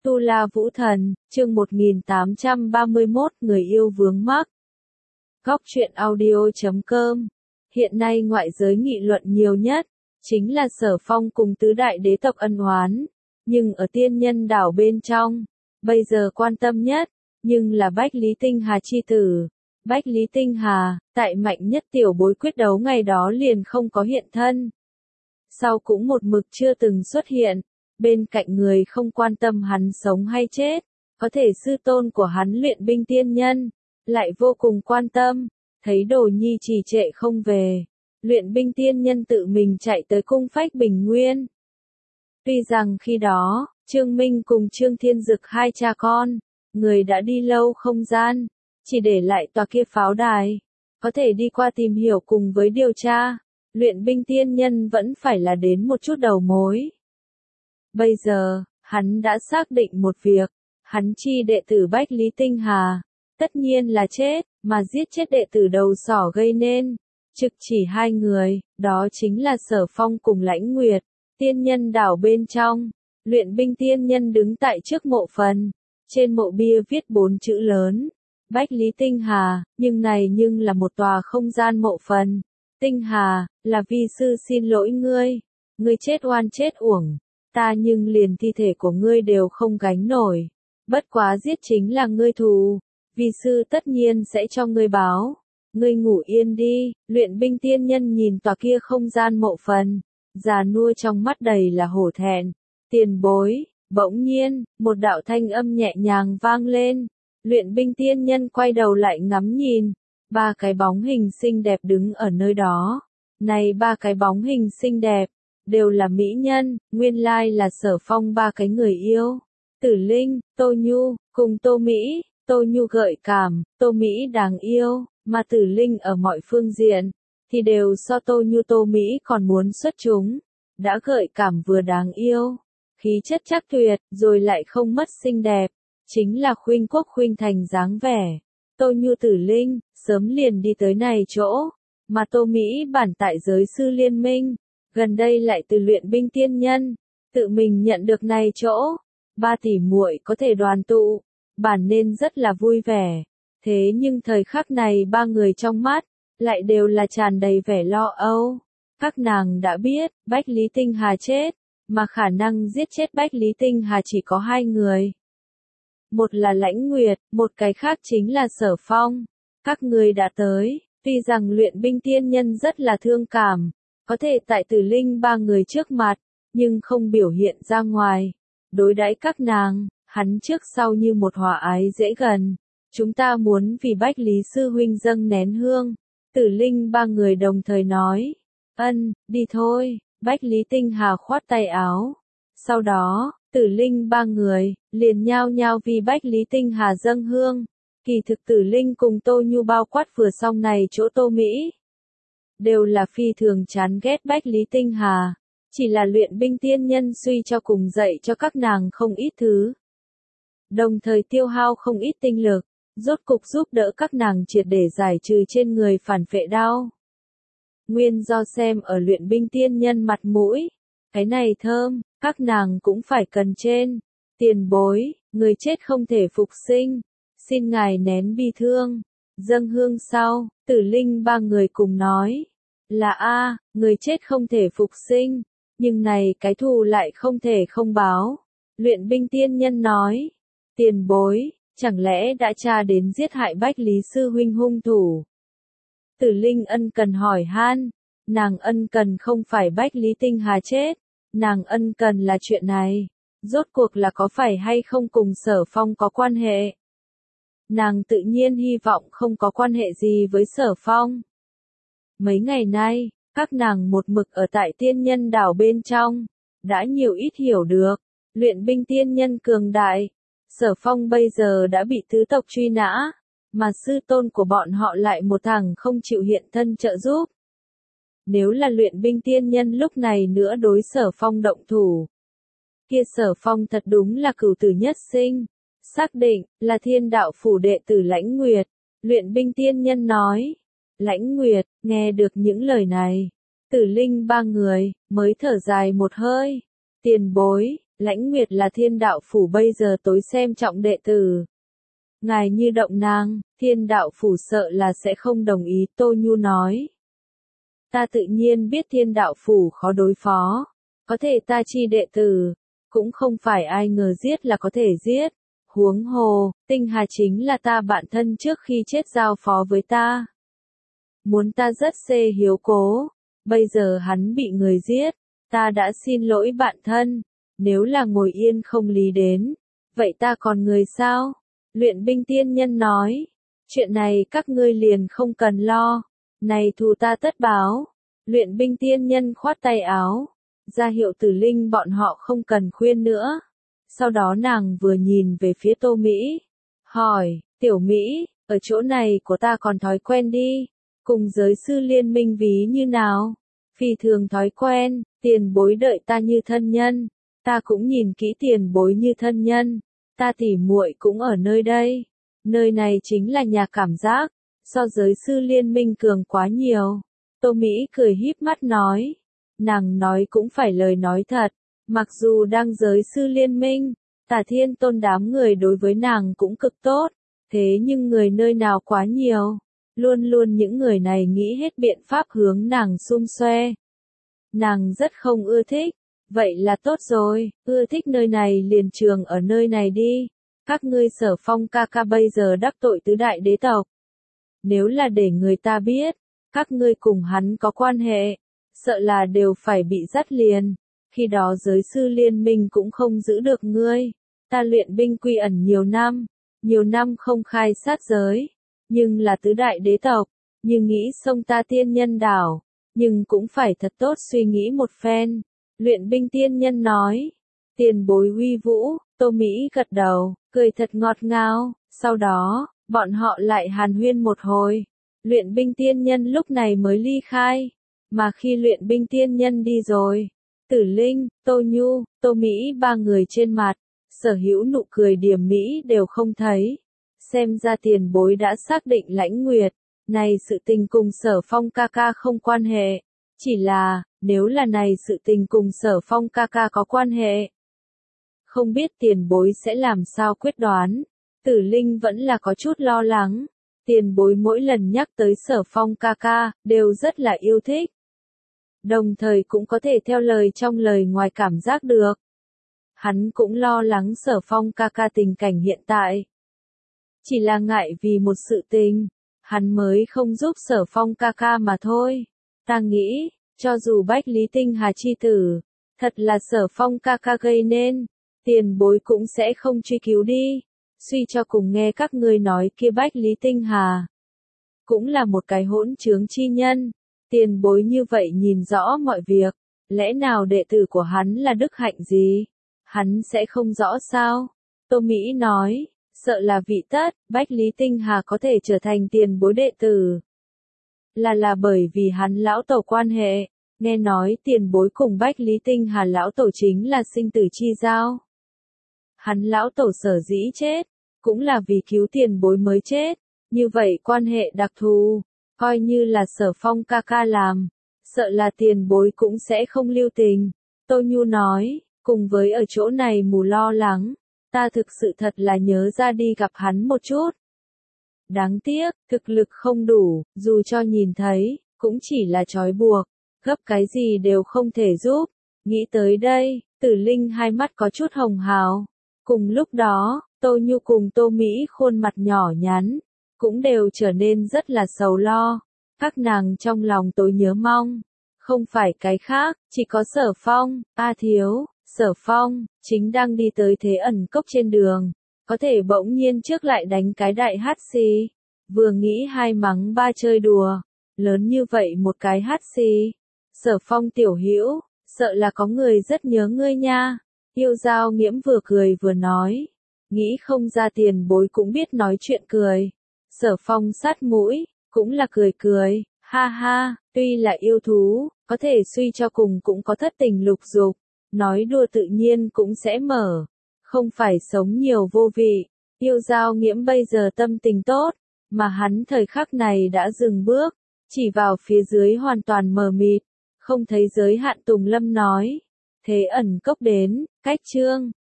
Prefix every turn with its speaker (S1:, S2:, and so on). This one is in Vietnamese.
S1: Tu La Vũ Thần, chương 1831, người yêu vướng mắc. Góc truyện audio.com. Hiện nay ngoại giới nghị luận nhiều nhất, chính là Sở Phong cùng tứ đại đế tộc ân oán. Nhưng ở tiên nhân đảo bên trong, bây giờ quan tâm nhất, nhưng là Bách Lý Tinh Hà chi tử. Bách Lý Tinh Hà, tại mạnh nhất tiểu bối quyết đấu ngày đó liền không có hiện thân. Sau cũng một mực chưa từng xuất hiện. Bên cạnh người không quan tâm hắn sống hay chết, có thể sư tôn của hắn luyện binh tiên nhân, lại vô cùng quan tâm, thấy Đồ Nhi trì trệ không về, luyện binh tiên nhân tự mình chạy tới cung phách Bình Nguyên. Tuy rằng khi đó, Trương Minh cùng Trương Thiên Dực hai cha con, người đã đi lâu không gian, chỉ để lại tòa kia pháo đài, có thể đi qua tìm hiểu cùng với điều tra, luyện binh tiên nhân vẫn phải là đến một chút đầu mối. Bây giờ, hắn đã xác định một việc, hắn chi đệ tử Bách Lý Tinh Hà, tất nhiên là chết, mà giết chết đệ tử đầu sỏ gây nên, trực chỉ hai người, đó chính là Sở Phong cùng Lãnh Nguyệt, tiên nhân đảo bên trong, luyện binh tiên nhân đứng tại trước mộ phần, trên mộ bia viết 4 chữ lớn, Bách Lý Tinh Hà, nhưng là một tòa không gian mộ phần, Tinh Hà, là vi sư xin lỗi ngươi chết oan chết uổng. Ta nhưng liền thi thể của ngươi đều không gánh nổi. Bất quá giết chính là ngươi thù. Vi sư tất nhiên sẽ cho ngươi báo. Ngươi ngủ yên đi. Luyện binh tiên nhân nhìn tòa kia không gian mộ phần. Già nua trong mắt đầy là hổ thẹn. Tiền bối. Bỗng nhiên, một đạo thanh âm nhẹ nhàng vang lên. Luyện binh tiên nhân quay đầu lại ngắm nhìn. 3 cái bóng hình xinh đẹp đứng ở nơi đó. Này 3 cái bóng hình xinh đẹp. Đều là mỹ nhân, nguyên lai là Sở Phong 3 cái người yêu. Tử Linh, Tô Nhu, cùng Tô Mỹ, Tô Nhu gợi cảm, Tô Mỹ đáng yêu, mà Tử Linh ở mọi phương diện, thì đều so Tô Nhu Tô Mỹ còn muốn xuất chúng. Đã gợi cảm vừa đáng yêu, khí chất chắc tuyệt, rồi lại không mất xinh đẹp, chính là khuynh quốc khuynh thành dáng vẻ. Tô Nhu Tử Linh, sớm liền đi tới này chỗ, mà Tô Mỹ bản tại giới sư liên minh. Gần đây lại từ luyện binh tiên nhân, tự mình nhận được này chỗ, 3 tỷ muội có thể đoàn tụ, bản nên rất là vui vẻ. Thế nhưng thời khắc này 3 người trong mắt, lại đều là tràn đầy vẻ lo âu. Các nàng đã biết, Bách Lý Tinh Hà chết, mà khả năng giết chết Bách Lý Tinh Hà chỉ có 2 người. Một là Lãnh Nguyệt, một cái khác chính là Sở Phong. Các người đã tới, tuy rằng luyện binh tiên nhân rất là thương cảm. Có thể tại Tử Linh 3 người trước mặt, nhưng không biểu hiện ra ngoài. Đối đãi các nàng, hắn trước sau như một hòa ái dễ gần. Chúng ta muốn vì Bách Lý Sư Huynh dâng nén hương. Tử Linh 3 người đồng thời nói. Đi thôi. Bách Lý Tinh Hà khoát tay áo. Sau đó, Tử Linh 3 người, liền nhao nhao vì Bách Lý Tinh Hà dâng hương. Kỳ thực Tử Linh cùng Tô Nhu bao quát vừa xong này chỗ Tô Mỹ. Đều là phi thường chán ghét Bách Lý Tinh Hà, chỉ là luyện binh tiên nhân suy cho cùng dạy cho các nàng không ít thứ. Đồng thời tiêu hao không ít tinh lực, rốt cục giúp đỡ các nàng triệt để giải trừ trên người phản phệ đau. Nguyên do xem ở luyện binh tiên nhân mặt mũi, cái này thơm, các nàng cũng phải cần trên. Tiền bối, người chết không thể phục sinh, xin ngài nén bi thương. Dâng hương sau, Tử Linh 3 người cùng nói, là người chết không thể phục sinh, nhưng này cái thù lại không thể không báo. Luyện binh tiên nhân nói, tiền bối, chẳng lẽ đã tra đến giết hại Bách Lý Sư Huynh hung thủ? Tử Linh ân cần hỏi han, nàng ân cần không phải Bách Lý Tinh Hà chết, nàng ân cần là chuyện này, rốt cuộc là có phải hay không cùng Sở Phong có quan hệ? Nàng tự nhiên hy vọng không có quan hệ gì với Sở Phong. Mấy ngày nay, các nàng một mực ở tại tiên nhân đảo bên trong, đã nhiều ít hiểu được, luyện binh tiên nhân cường đại. Sở Phong bây giờ đã bị tứ tộc truy nã, mà sư tôn của bọn họ lại một thằng không chịu hiện thân trợ giúp. Nếu là luyện binh tiên nhân lúc này nữa đối Sở Phong động thủ, kia Sở Phong thật đúng là cửu tử nhất sinh. Xác định, là Thiên Đạo Phủ đệ tử Lãnh Nguyệt, luyện binh tiên nhân nói. Lãnh Nguyệt, nghe được những lời này, Tử Linh 3 người, mới thở dài một hơi. Tiền bối, Lãnh Nguyệt là Thiên Đạo Phủ bây giờ tối xem trọng đệ tử. Ngài như động nàng, Thiên Đạo Phủ sợ là sẽ không đồng ý, Tô Nhu nói. Ta tự nhiên biết Thiên Đạo Phủ khó đối phó. Có thể ta chi đệ tử, cũng không phải ai ngờ giết là có thể giết. Huống hồ, Tinh Hà chính là ta bạn thân trước khi chết giao phó với ta. Muốn ta rất hiếu cố, bây giờ hắn bị người giết, ta đã xin lỗi bạn thân, nếu là ngồi yên không lý đến, vậy ta còn người sao? Luyện Binh Tiên Nhân nói, chuyện này các ngươi liền không cần lo, này thù ta tất báo. Luyện Binh Tiên Nhân khoát tay áo, ra hiệu Tử Linh bọn họ không cần khuyên nữa. Sau đó nàng vừa nhìn về phía Tô Mỹ, hỏi, Tiểu Mỹ, ở chỗ này của ta còn thói quen đi, cùng giới sư liên minh ví như nào? Phi thường thói quen, tiền bối đợi ta như thân nhân, ta cũng nhìn kỹ tiền bối như thân nhân, ta tỉ muội cũng ở nơi đây, nơi này chính là nhà cảm giác, so giới sư liên minh cường quá nhiều. Tô Mỹ cười híp mắt nói, nàng nói cũng phải lời nói thật, mặc dù đang giới sư liên minh, Tả Thiên Tôn đám người đối với nàng cũng cực tốt, thế nhưng người nơi nào quá nhiều, luôn luôn những người này nghĩ hết biện pháp hướng nàng xung xoe. Nàng rất không ưa thích, vậy là tốt rồi, ưa thích nơi này liền trường ở nơi này đi, các ngươi Sở Phong ca ca bây giờ đắc tội tứ đại đế tộc. Nếu là để người ta biết, các ngươi cùng hắn có quan hệ, sợ là đều phải bị dắt liền, khi đó giới sư liên minh cũng không giữ được ngươi. Ta luyện binh quy ẩn nhiều năm không khai sát giới, nhưng là tứ đại đế tộc, nhưng nghĩ xông ta tiên nhân đảo, nhưng cũng phải thật tốt suy nghĩ một phen. Luyện Binh Tiên Nhân nói, tiền bối uy vũ, Tô Mỹ gật đầu, cười thật ngọt ngào, sau đó, bọn họ lại hàn huyên một hồi. Luyện Binh Tiên Nhân lúc này mới ly khai, mà khi Luyện Binh Tiên Nhân đi rồi, Tử Linh, Tô Nhu, Tô Mỹ ba người trên mặt, sở hữu nụ cười điềm mỹ đều không thấy. Xem ra tiền bối đã xác định Lãnh Nguyệt, này sự tình cùng Sở Phong ca ca không quan hệ, chỉ là, nếu là này sự tình cùng Sở Phong ca ca có quan hệ. Không biết tiền bối sẽ làm sao quyết đoán, Tử Linh vẫn là có chút lo lắng, tiền bối mỗi lần nhắc tới Sở Phong ca ca, đều rất là yêu thích. Đồng thời cũng có thể theo lời trong lời ngoài cảm giác được. Hắn cũng lo lắng Sở Phong ca ca tình cảnh hiện tại. Chỉ là ngại vì một sự tình, hắn mới không giúp Sở Phong ca ca mà thôi. Ta nghĩ, cho dù Bách Lý Tinh Hà chi tử, thật là Sở Phong ca ca gây nên, tiền bối cũng sẽ không truy cứu đi. Suy cho cùng nghe các ngươi nói kia Bách Lý Tinh Hà, cũng là một cái hỗn trướng chi nhân. Tiền bối như vậy nhìn rõ mọi việc, lẽ nào đệ tử của hắn là đức hạnh gì? Hắn sẽ không rõ sao? Tô Mỹ nói, sợ là vị tất, Bách Lý Tinh Hà có thể trở thành tiền bối đệ tử. Là bởi vì hắn lão tổ quan hệ, nghe nói tiền bối cùng Bách Lý Tinh Hà lão tổ chính là sinh tử chi giao. Hắn lão tổ sở dĩ chết, cũng là vì cứu tiền bối mới chết, như vậy quan hệ đặc thù. Coi như là Sở Phong ca ca làm, sợ là tiền bối cũng sẽ không lưu tình. Tô Nhu nói, cùng với ở chỗ này mù lo lắng, ta thực sự thật là nhớ ra đi gặp hắn một chút. Đáng tiếc, thực lực không đủ, dù cho nhìn thấy, cũng chỉ là trói buộc, gấp cái gì đều không thể giúp. Nghĩ tới đây, Tử Linh hai mắt có chút hồng hào. Cùng lúc đó, Tô Nhu cùng Tô Mỹ khuôn mặt nhỏ nhắn, cũng đều trở nên rất là sầu lo. Các nàng trong lòng tối nhớ mong, không phải cái khác, chỉ có Sở Phong. A thiếu, Sở Phong, chính đang đi tới Thế Ẩn Cốc trên đường, có thể bỗng nhiên trước lại đánh cái đại hắt xì. Vừa nghĩ hai mắng ba chơi đùa, lớn như vậy một cái hắt xì. Sở Phong tiểu hữu, sợ là có người rất nhớ ngươi nha. Yêu Giao Nghiễm vừa cười vừa nói, nghĩ không ra tiền bối cũng biết nói chuyện cười. Sở Phong sát mũi, cũng là cười cười, ha ha, tuy là yêu thú, có thể suy cho cùng cũng có thất tình lục dục, nói đùa tự nhiên cũng sẽ mở, không phải sống nhiều vô vị. Yêu Giao Nghiễm bây giờ tâm tình tốt, mà hắn thời khắc này đã dừng bước, chỉ vào phía dưới hoàn toàn mờ mịt, không thấy giới hạn. Tùng Lâm nói, Thế ẩn cốc đến, cách chương